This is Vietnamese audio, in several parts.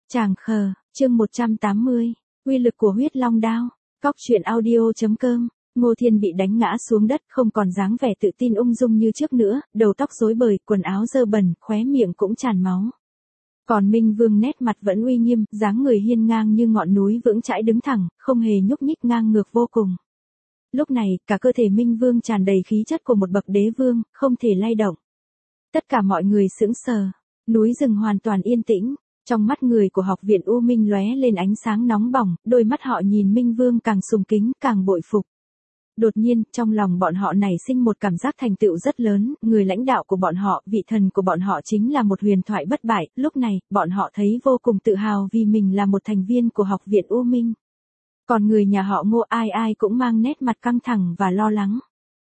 Tràng khờ, chương 180, uy lực của huyết long đao. Cóc truyện audio.com. Ngô Thiên bị đánh ngã xuống đất, không còn dáng vẻ tự tin ung dung như trước nữa, đầu tóc rối bời, quần áo dơ bẩn, khóe miệng cũng tràn máu. Còn Minh Vương nét mặt vẫn uy nghiêm, dáng người hiên ngang như ngọn núi vững chãi đứng thẳng, không hề nhúc nhích, ngang ngược vô cùng. Lúc này, cả cơ thể Minh Vương tràn đầy khí chất của một bậc đế vương, không thể lay động. Tất cả mọi người sững sờ, núi rừng hoàn toàn yên tĩnh. Trong mắt người của học viện U Minh lóe lên ánh sáng nóng bỏng, đôi mắt họ nhìn Minh Vương càng sùng kính, càng bội phục. Đột nhiên, trong lòng bọn họ nảy sinh một cảm giác thành tựu rất lớn, người lãnh đạo của bọn họ, vị thần của bọn họ chính là một huyền thoại bất bại, lúc này, bọn họ thấy vô cùng tự hào vì mình là một thành viên của học viện U Minh. Còn người nhà họ Ngô ai ai cũng mang nét mặt căng thẳng và lo lắng.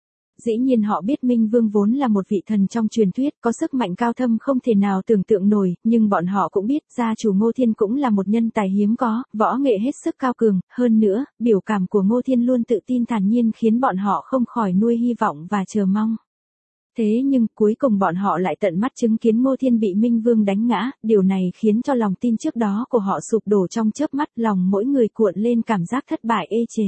Dĩ nhiên họ biết Minh Vương vốn là một vị thần trong truyền thuyết, có sức mạnh cao thâm không thể nào tưởng tượng nổi, nhưng bọn họ cũng biết gia chủ Ngô Thiên cũng là một nhân tài hiếm có, võ nghệ hết sức cao cường, hơn nữa, biểu cảm của Ngô Thiên luôn tự tin thản nhiên khiến bọn họ không khỏi nuôi hy vọng và chờ mong. Thế nhưng cuối cùng bọn họ lại tận mắt chứng kiến Ngô Thiên bị Minh Vương đánh ngã, điều này khiến cho lòng tin trước đó của họ sụp đổ trong chớp mắt, lòng mỗi người cuộn lên cảm giác thất bại ê chề.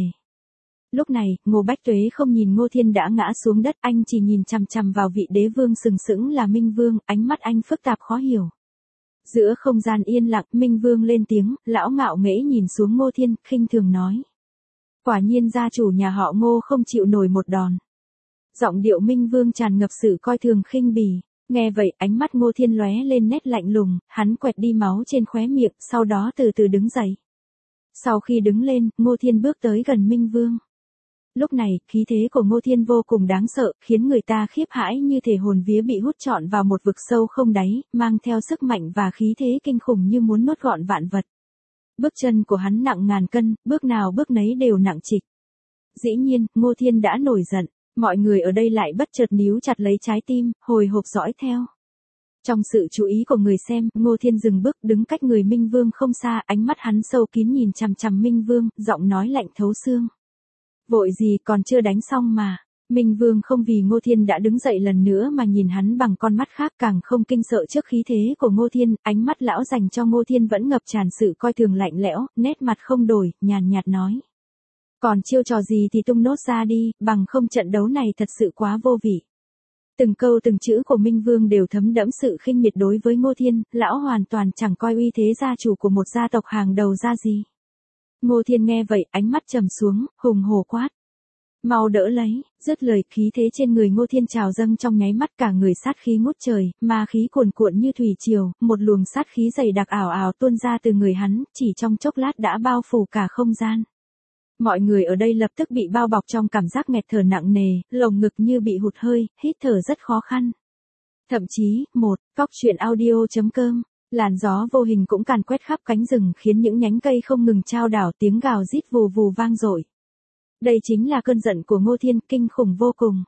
Lúc này, Ngô Bách Tuế không nhìn Ngô Thiên đã ngã xuống đất, anh chỉ nhìn chằm chằm vào vị đế vương sừng sững là Minh Vương, ánh mắt anh phức tạp khó hiểu. Giữa không gian yên lặng, Minh Vương lên tiếng, lão ngạo nghễ nhìn xuống Ngô Thiên, khinh thường nói. Quả nhiên gia chủ nhà họ Ngô không chịu nổi một đòn. Giọng điệu Minh Vương tràn ngập sự coi thường khinh bỉ. Nghe vậy, ánh mắt Ngô Thiên lóe lên nét lạnh lùng, hắn quẹt đi máu trên khóe miệng, sau đó từ từ đứng dậy. Sau khi đứng lên, Ngô Thiên bước tới gần Minh Vương. Lúc này, khí thế của Ngô Thiên vô cùng đáng sợ, khiến người ta khiếp hãi như thể hồn vía bị hút trọn vào một vực sâu không đáy, mang theo sức mạnh và khí thế kinh khủng như muốn nuốt gọn vạn vật. Bước chân của hắn nặng ngàn cân, bước nào bước nấy đều nặng trịch. Dĩ nhiên, Ngô Thiên đã nổi giận, mọi người ở đây lại bất chợt níu chặt lấy trái tim, hồi hộp dõi theo. Trong sự chú ý của người xem, Ngô Thiên dừng bước đứng cách người Minh Vương không xa, ánh mắt hắn sâu kín nhìn chằm chằm Minh Vương, giọng nói lạnh thấu xương. Vội gì còn chưa đánh xong mà. Minh Vương không vì Ngô Thiên đã đứng dậy lần nữa mà nhìn hắn bằng con mắt khác, càng không kinh sợ trước khí thế của Ngô Thiên, ánh mắt lão dành cho Ngô Thiên vẫn ngập tràn sự coi thường lạnh lẽo, nét mặt không đổi, nhàn nhạt nói. Còn chiêu trò gì thì tung nốt ra đi, bằng không trận đấu này thật sự quá vô vị. Từng câu từng chữ của Minh Vương đều thấm đẫm sự khinh miệt đối với Ngô Thiên, lão hoàn toàn chẳng coi uy thế gia chủ của một gia tộc hàng đầu ra gì. Ngô Thiên nghe vậy, ánh mắt trầm xuống, hùng hổ quát. Mau đỡ lấy, dứt lời, khí thế trên người Ngô Thiên trào dâng trong nháy mắt, cả người sát khí ngút trời, ma khí cuồn cuộn như thủy triều, một luồng sát khí dày đặc ảo ảo tuôn ra từ người hắn, chỉ trong chốc lát đã bao phủ cả không gian. Mọi người ở đây lập tức bị bao bọc trong cảm giác nghẹt thở nặng nề, lồng ngực như bị hụt hơi, hít thở rất khó khăn. Thậm chí, Cóc truyện audio.com. Làn gió vô hình cũng càn quét khắp cánh rừng khiến những nhánh cây không ngừng chao đảo, tiếng gào rít vù vù vang dội. Đây chính là cơn giận của Ngô Thiên, kinh khủng vô cùng.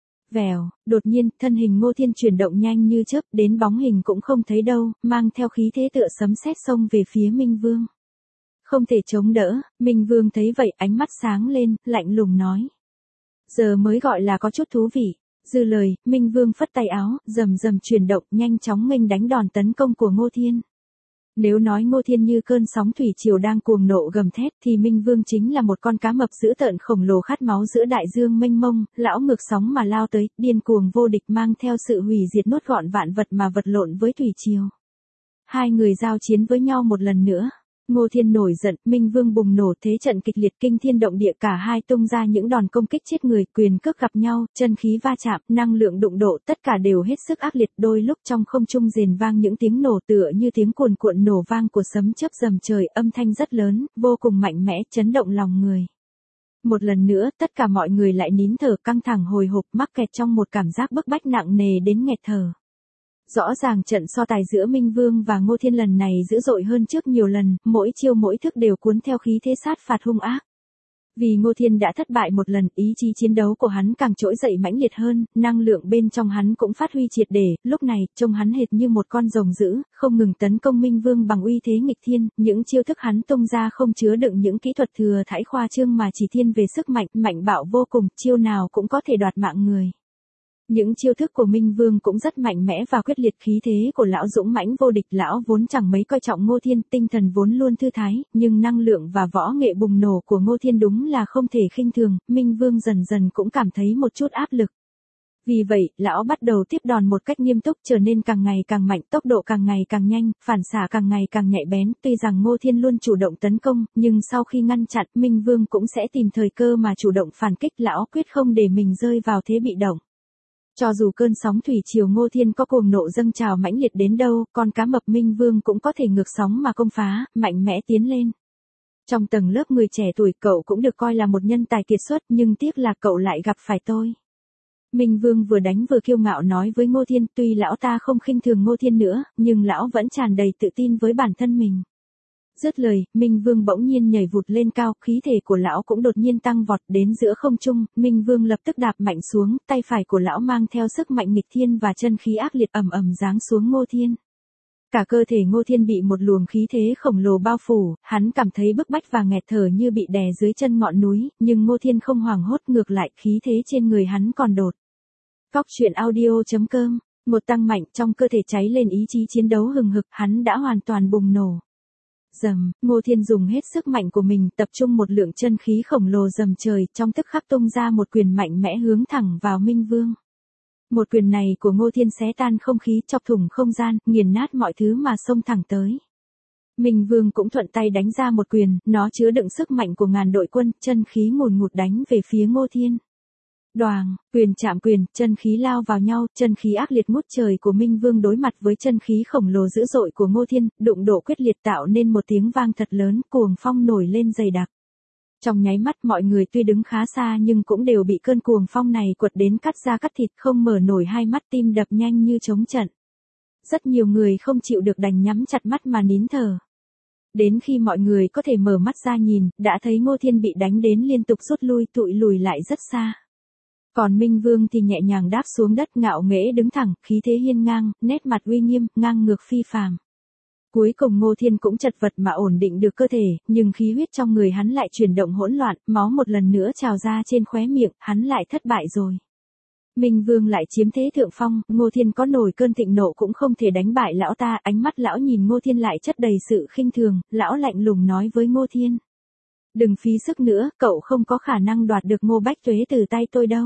Vèo, đột nhiên, thân hình Ngô Thiên chuyển động nhanh như chớp, đến bóng hình cũng không thấy đâu, mang theo khí thế tựa sấm sét xông về phía Minh Vương. Không thể chống đỡ, Minh Vương thấy vậy, ánh mắt sáng lên, lạnh lùng nói. Giờ mới gọi là có chút thú vị. Dư lời, Minh Vương phất tay áo, rầm rầm chuyển động, nhanh chóng nghênh đánh đòn tấn công của Ngô Thiên. Nếu nói Ngô Thiên như cơn sóng thủy triều đang cuồng nộ gầm thét, thì Minh Vương chính là một con cá mập dữ tợn khổng lồ khát máu giữa đại dương mênh mông, lão ngược sóng mà lao tới, điên cuồng vô địch, mang theo sự hủy diệt nuốt gọn vạn vật mà vật lộn với thủy triều. Hai người giao chiến với nhau một lần nữa. Ngô Thiên nổi giận, Minh Vương bùng nổ, thế trận kịch liệt kinh thiên động địa, cả hai tung ra những đòn công kích chết người, quyền cước gặp nhau, chân khí va chạm, năng lượng đụng độ, tất cả đều hết sức ác liệt, đôi lúc trong không trung rền vang những tiếng nổ tựa như tiếng cuồn cuộn nổ vang của sấm chớp rầm trời, âm thanh rất lớn, vô cùng mạnh mẽ, chấn động lòng người. Một lần nữa, tất cả mọi người lại nín thở, căng thẳng hồi hộp, mắc kẹt trong một cảm giác bức bách nặng nề đến nghẹt thở. Rõ ràng trận so tài giữa Minh Vương và Ngô Thiên lần này dữ dội hơn trước nhiều lần, mỗi chiêu mỗi thức đều cuốn theo khí thế sát phạt hung ác. Vì Ngô Thiên đã thất bại một lần, ý chí chiến đấu của hắn càng trỗi dậy mãnh liệt hơn, năng lượng bên trong hắn cũng phát huy triệt để, lúc này, trông hắn hệt như một con rồng dữ, không ngừng tấn công Minh Vương bằng uy thế nghịch thiên, những chiêu thức hắn tung ra không chứa đựng những kỹ thuật thừa thãi khoa trương mà chỉ thiên về sức mạnh, mạnh bạo vô cùng, chiêu nào cũng có thể đoạt mạng người. Những chiêu thức của Minh Vương cũng rất mạnh mẽ và quyết liệt, khí thế của lão dũng mãnh vô địch, lão vốn chẳng mấy coi trọng Ngô Thiên, tinh thần vốn luôn thư thái, nhưng năng lượng và võ nghệ bùng nổ của Ngô Thiên đúng là không thể khinh thường, Minh Vương dần dần cũng cảm thấy một chút áp lực. Vì vậy, lão bắt đầu tiếp đòn một cách nghiêm túc, trở nên càng ngày càng mạnh, tốc độ càng ngày càng nhanh, phản xạ càng ngày càng nhạy bén. Tuy rằng Ngô Thiên luôn chủ động tấn công, nhưng sau khi ngăn chặn, Minh Vương cũng sẽ tìm thời cơ mà chủ động phản kích, lão quyết không để mình rơi vào thế bị động. Cho dù cơn sóng thủy triều Ngô Thiên có cuồng nộ dâng trào mãnh liệt đến đâu, con cá mập Minh Vương cũng có thể ngược sóng mà công phá, mạnh mẽ tiến lên. Trong tầng lớp người trẻ tuổi, cậu cũng được coi là một nhân tài kiệt xuất, nhưng tiếc là cậu lại gặp phải tôi. Minh Vương vừa đánh vừa kiêu ngạo nói với Ngô Thiên, tuy lão ta không khinh thường Ngô Thiên nữa, nhưng lão vẫn tràn đầy tự tin với bản thân mình. Dứt lời, Minh Vương bỗng nhiên nhảy vụt lên cao, khí thể của lão cũng đột nhiên tăng vọt đến giữa không trung, Minh Vương lập tức đạp mạnh xuống, tay phải của lão mang theo sức mạnh nghịch thiên và chân khí ác liệt ầm ầm giáng xuống Ngô Thiên. Cả cơ thể Ngô Thiên bị một luồng khí thế khổng lồ bao phủ, hắn cảm thấy bức bách và nghẹt thở như bị đè dưới chân ngọn núi, nhưng Ngô Thiên không hoảng hốt, ngược lại khí thế trên người hắn còn đột. Cóc truyện audio.com, một tăng mạnh trong cơ thể, cháy lên ý chí chiến đấu hừng hực, hắn đã hoàn toàn bùng nổ. Dầm, Ngô Thiên dùng hết sức mạnh của mình, tập trung một lượng chân khí khổng lồ dầm trời, trong tức khắc tung ra một quyền mạnh mẽ hướng thẳng vào Minh Vương. Một quyền này của Ngô Thiên xé tan không khí, chọc thủng không gian, nghiền nát mọi thứ mà xông thẳng tới. Minh Vương cũng thuận tay đánh ra một quyền, nó chứa đựng sức mạnh của ngàn đội quân, chân khí ngùn ngụt đánh về phía Ngô Thiên. Đoàng, quyền chạm quyền, chân khí lao vào nhau, chân khí ác liệt ngút trời của Minh Vương đối mặt với chân khí khổng lồ dữ dội của Ngô Thiên, đụng độ quyết liệt tạo nên một tiếng vang thật lớn, cuồng phong nổi lên dày đặc. Trong nháy mắt mọi người tuy đứng khá xa nhưng cũng đều bị cơn cuồng phong này quật đến cắt da cắt thịt, không mở nổi hai mắt, tim đập nhanh như trống trận. Rất nhiều người không chịu được đành nhắm chặt mắt mà nín thở. Đến khi mọi người có thể mở mắt ra nhìn, đã thấy Ngô Thiên bị đánh đến liên tục rút lui, tụi lùi lại rất xa. Còn Minh Vương thì nhẹ nhàng đáp xuống đất, ngạo nghễ đứng thẳng, khí thế hiên ngang, nét mặt uy nghiêm, ngang ngược phi phàm. Cuối cùng Ngô Thiên cũng chật vật mà ổn định được cơ thể, nhưng khí huyết trong người hắn lại chuyển động hỗn loạn, máu một lần nữa trào ra trên khóe miệng, hắn lại thất bại rồi. Minh Vương lại chiếm thế thượng phong, Ngô Thiên có nổi cơn thịnh nộ cũng không thể đánh bại lão ta, ánh mắt lão nhìn Ngô Thiên lại chất đầy sự khinh thường, lão lạnh lùng nói với Ngô Thiên. Đừng phí sức nữa, cậu không có khả năng đoạt được Ngô Bách Tuế từ tay tôi đâu.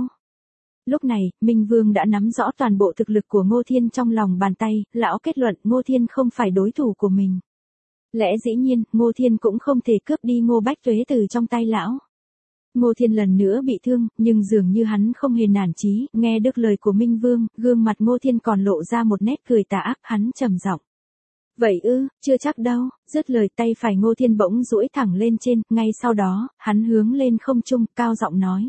Lúc này, Minh Vương đã nắm rõ toàn bộ thực lực của Ngô Thiên trong lòng bàn tay, lão kết luận Ngô Thiên không phải đối thủ của mình. Lẽ dĩ nhiên, Ngô Thiên cũng không thể cướp đi Ngô Bách Tuế từ trong tay lão. Ngô Thiên lần nữa bị thương, nhưng dường như hắn không hề nản chí, nghe được lời của Minh Vương, gương mặt Ngô Thiên còn lộ ra một nét cười tà ác, hắn trầm giọng. Vậy ư, chưa chắc đâu, dứt lời tay phải Ngô Thiên bỗng duỗi thẳng lên trên, ngay sau đó, hắn hướng lên không trung, cao giọng nói.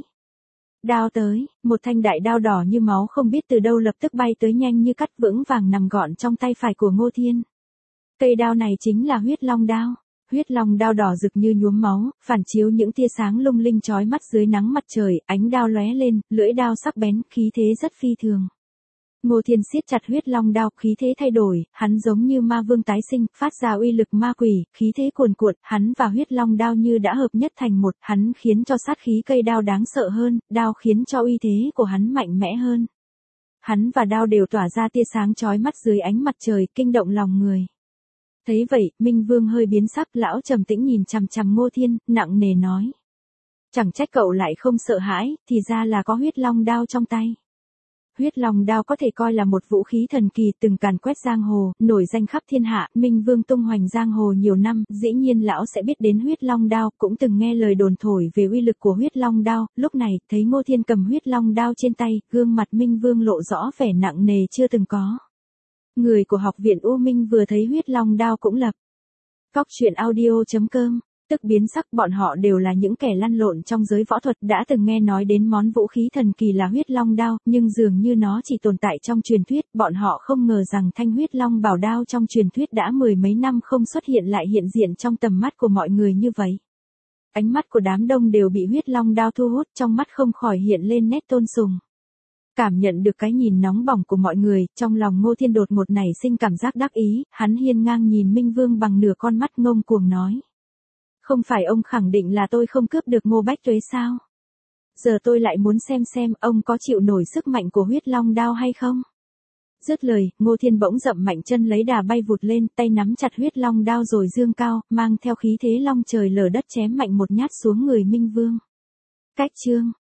Đao tới, một thanh đại đao đỏ như máu không biết từ đâu lập tức bay tới nhanh như cắt, vững vàng nằm gọn trong tay phải của Ngô Thiên. Cây đao này chính là huyết long đao. Huyết long đao đỏ rực như nhuốm máu, phản chiếu những tia sáng lung linh chói mắt dưới nắng mặt trời, ánh đao lóe lên, lưỡi đao sắc bén, khí thế rất phi thường. Ngô Thiên siết chặt huyết long đao, khí thế thay đổi, hắn giống như ma vương tái sinh, phát ra uy lực ma quỷ, khí thế cuồn cuộn, hắn và huyết long đao như đã hợp nhất thành một, hắn khiến cho sát khí cây đao đáng sợ hơn, đao khiến cho uy thế của hắn mạnh mẽ hơn. Hắn và đao đều tỏa ra tia sáng chói mắt dưới ánh mặt trời, kinh động lòng người. Thấy vậy, Minh Vương hơi biến sắc, lão trầm tĩnh nhìn chằm chằm Ngô Thiên, nặng nề nói. Chẳng trách cậu lại không sợ hãi, thì ra là có huyết long đao trong tay. Huyết long đao có thể coi là một vũ khí thần kỳ, từng càn quét giang hồ, nổi danh khắp thiên hạ, Minh Vương tung hoành giang hồ nhiều năm, dĩ nhiên lão sẽ biết đến huyết long đao, cũng từng nghe lời đồn thổi về uy lực của huyết long đao, lúc này, thấy Ngô Thiên cầm huyết long đao trên tay, gương mặt Minh Vương lộ rõ vẻ nặng nề chưa từng có. Người của học viện U Minh vừa thấy huyết long đao cũng lập. Cóc truyện audio.com, tức biến sắc, bọn họ đều là những kẻ lăn lộn trong giới võ thuật, đã từng nghe nói đến món vũ khí thần kỳ là huyết long đao, nhưng dường như nó chỉ tồn tại trong truyền thuyết, bọn họ không ngờ rằng thanh huyết long bảo đao trong truyền thuyết đã mười mấy năm không xuất hiện lại hiện diện trong tầm mắt của mọi người như vậy. Ánh mắt của đám đông đều bị huyết long đao thu hút, trong mắt không khỏi hiện lên nét tôn sùng. Cảm nhận được cái nhìn nóng bỏng của mọi người, trong lòng Ngô Thiên đột ngột nảy sinh cảm giác đắc ý, hắn hiên ngang nhìn Minh Vương bằng nửa con mắt ngông cuồng nói. Không phải ông khẳng định là tôi không cướp được Ngô Bách Tuế sao? Giờ tôi lại muốn xem ông có chịu nổi sức mạnh của huyết long đao hay không. Dứt lời, Ngô Thiên bỗng dậm mạnh chân lấy đà bay vụt lên, tay nắm chặt huyết long đao rồi dương cao, mang theo khí thế long trời lở đất chém mạnh một nhát xuống người Minh Vương. Cách chương